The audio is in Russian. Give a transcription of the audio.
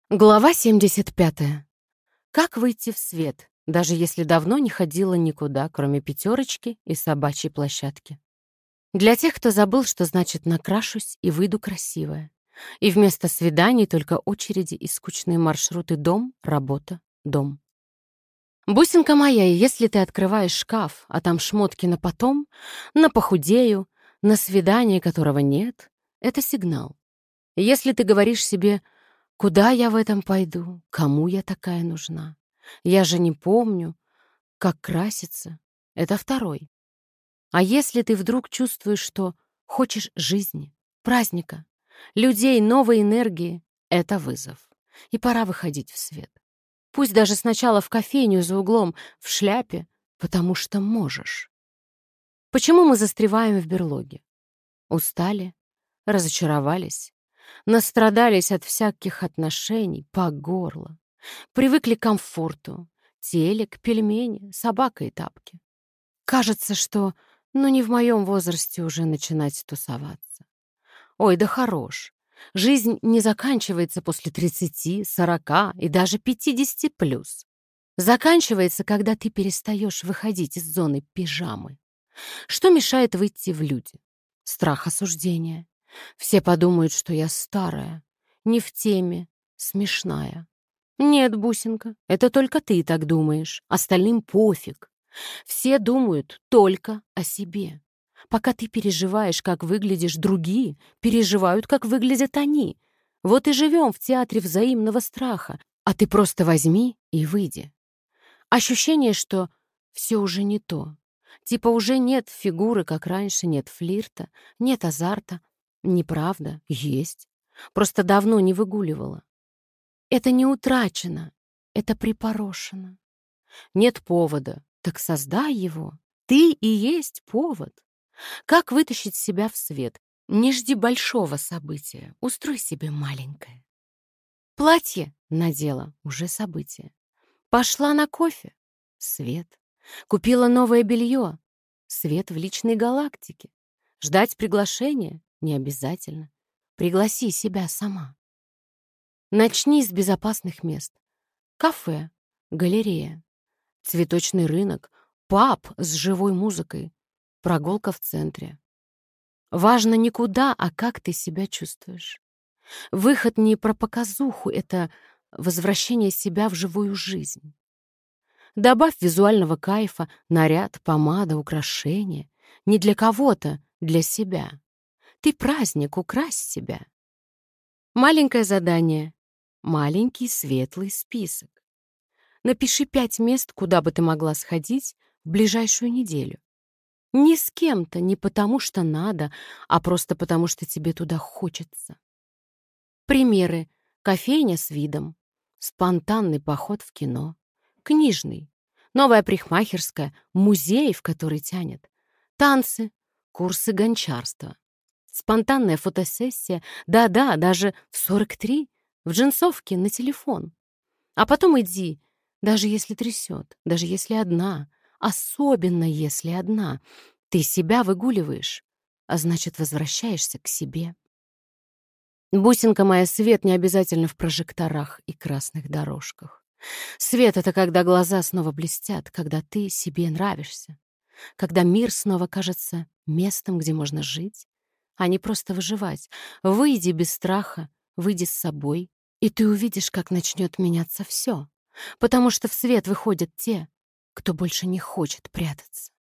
Глава 75. Как выйти в свет, даже если давно не ходила никуда, кроме пятерочки и собачьей площадки? Для тех, кто забыл, что значит накрашусь и выйду красивая. И вместо свиданий только очереди и скучные маршруты дом, работа, дом. Бусинка моя, и если ты открываешь шкаф, а там шмотки на потом, на похудею, на свидание, которого нет, это сигнал. Если ты говоришь себе: куда я в этом пойду? Кому я такая нужна? Я же не помню, как краситься. Это второй. А если ты вдруг чувствуешь, что хочешь жизни, праздника, людей, новой энергии, это вызов. И пора выходить в свет. Пусть даже сначала в кофейню за углом, в шляпе, потому что можешь. Почему мы застреваем в берлоге? Устали? Разочаровались? Настрадались от всяких отношений по горло. Привыкли к комфорту. Телек, пельмени, собака и тапки. Кажется, что не в моем возрасте уже начинать тусоваться. Ой, да хорош. Жизнь не заканчивается после 30, 40 и даже 50 плюс. Заканчивается, когда ты перестаешь выходить из зоны пижамы. Что мешает выйти в люди? Страх осуждения. Все подумают, что я старая, не в теме, смешная. Нет, бусинка, это только ты так думаешь. Остальным пофиг. Все думают только о себе. Пока ты переживаешь, как выглядишь, другие переживают, как выглядят они. Вот и живем в театре взаимного страха. А ты просто возьми и выйди. Ощущение, что все уже не то. Типа уже нет фигуры, как раньше, нет флирта, нет азарта. Неправда, есть. Просто давно не выгуливала. Это не утрачено, это припорошено. Нет повода, так создай его. Ты и есть повод. Как вытащить себя в свет? Не жди большого события, устрой себе маленькое. Платье надела, уже событие. Пошла на кофе — свет. Купила новое белье — свет в личной галактике. Ждать приглашения — не обязательно. Пригласи себя сама. Начни с безопасных мест. Кафе, галерея, цветочный рынок, паб с живой музыкой, прогулка в центре. Важно не куда, а как ты себя чувствуешь. Выход не про показуху, это возвращение себя в живую жизнь. Добавь визуального кайфа, наряд, помада, украшения. Не для кого-то, для себя. Ты праздник, укрась себя. Маленькое задание. Маленький светлый список. Напиши 5 мест, куда бы ты могла сходить в ближайшую неделю. Не с кем-то, не потому что надо, а просто потому что тебе туда хочется. Примеры. Кофейня с видом. Спонтанный поход в кино. Книжный. Новая парикмахерская. Музей, в который тянет. Танцы. Курсы гончарства. Спонтанная фотосессия. Да-да, даже в 43. В джинсовке на телефон. А потом иди, даже если трясет, даже если одна. Особенно если одна. Ты себя выгуливаешь, а значит, возвращаешься к себе. Бусинка моя, свет не обязательно в прожекторах и красных дорожках. Свет — это когда глаза снова блестят, когда ты себе нравишься, когда мир снова кажется местом, где можно жить, а не просто выживать. Выйди без страха, выйди с собой, и ты увидишь, как начнет меняться все, потому что в свет выходят те, кто больше не хочет прятаться.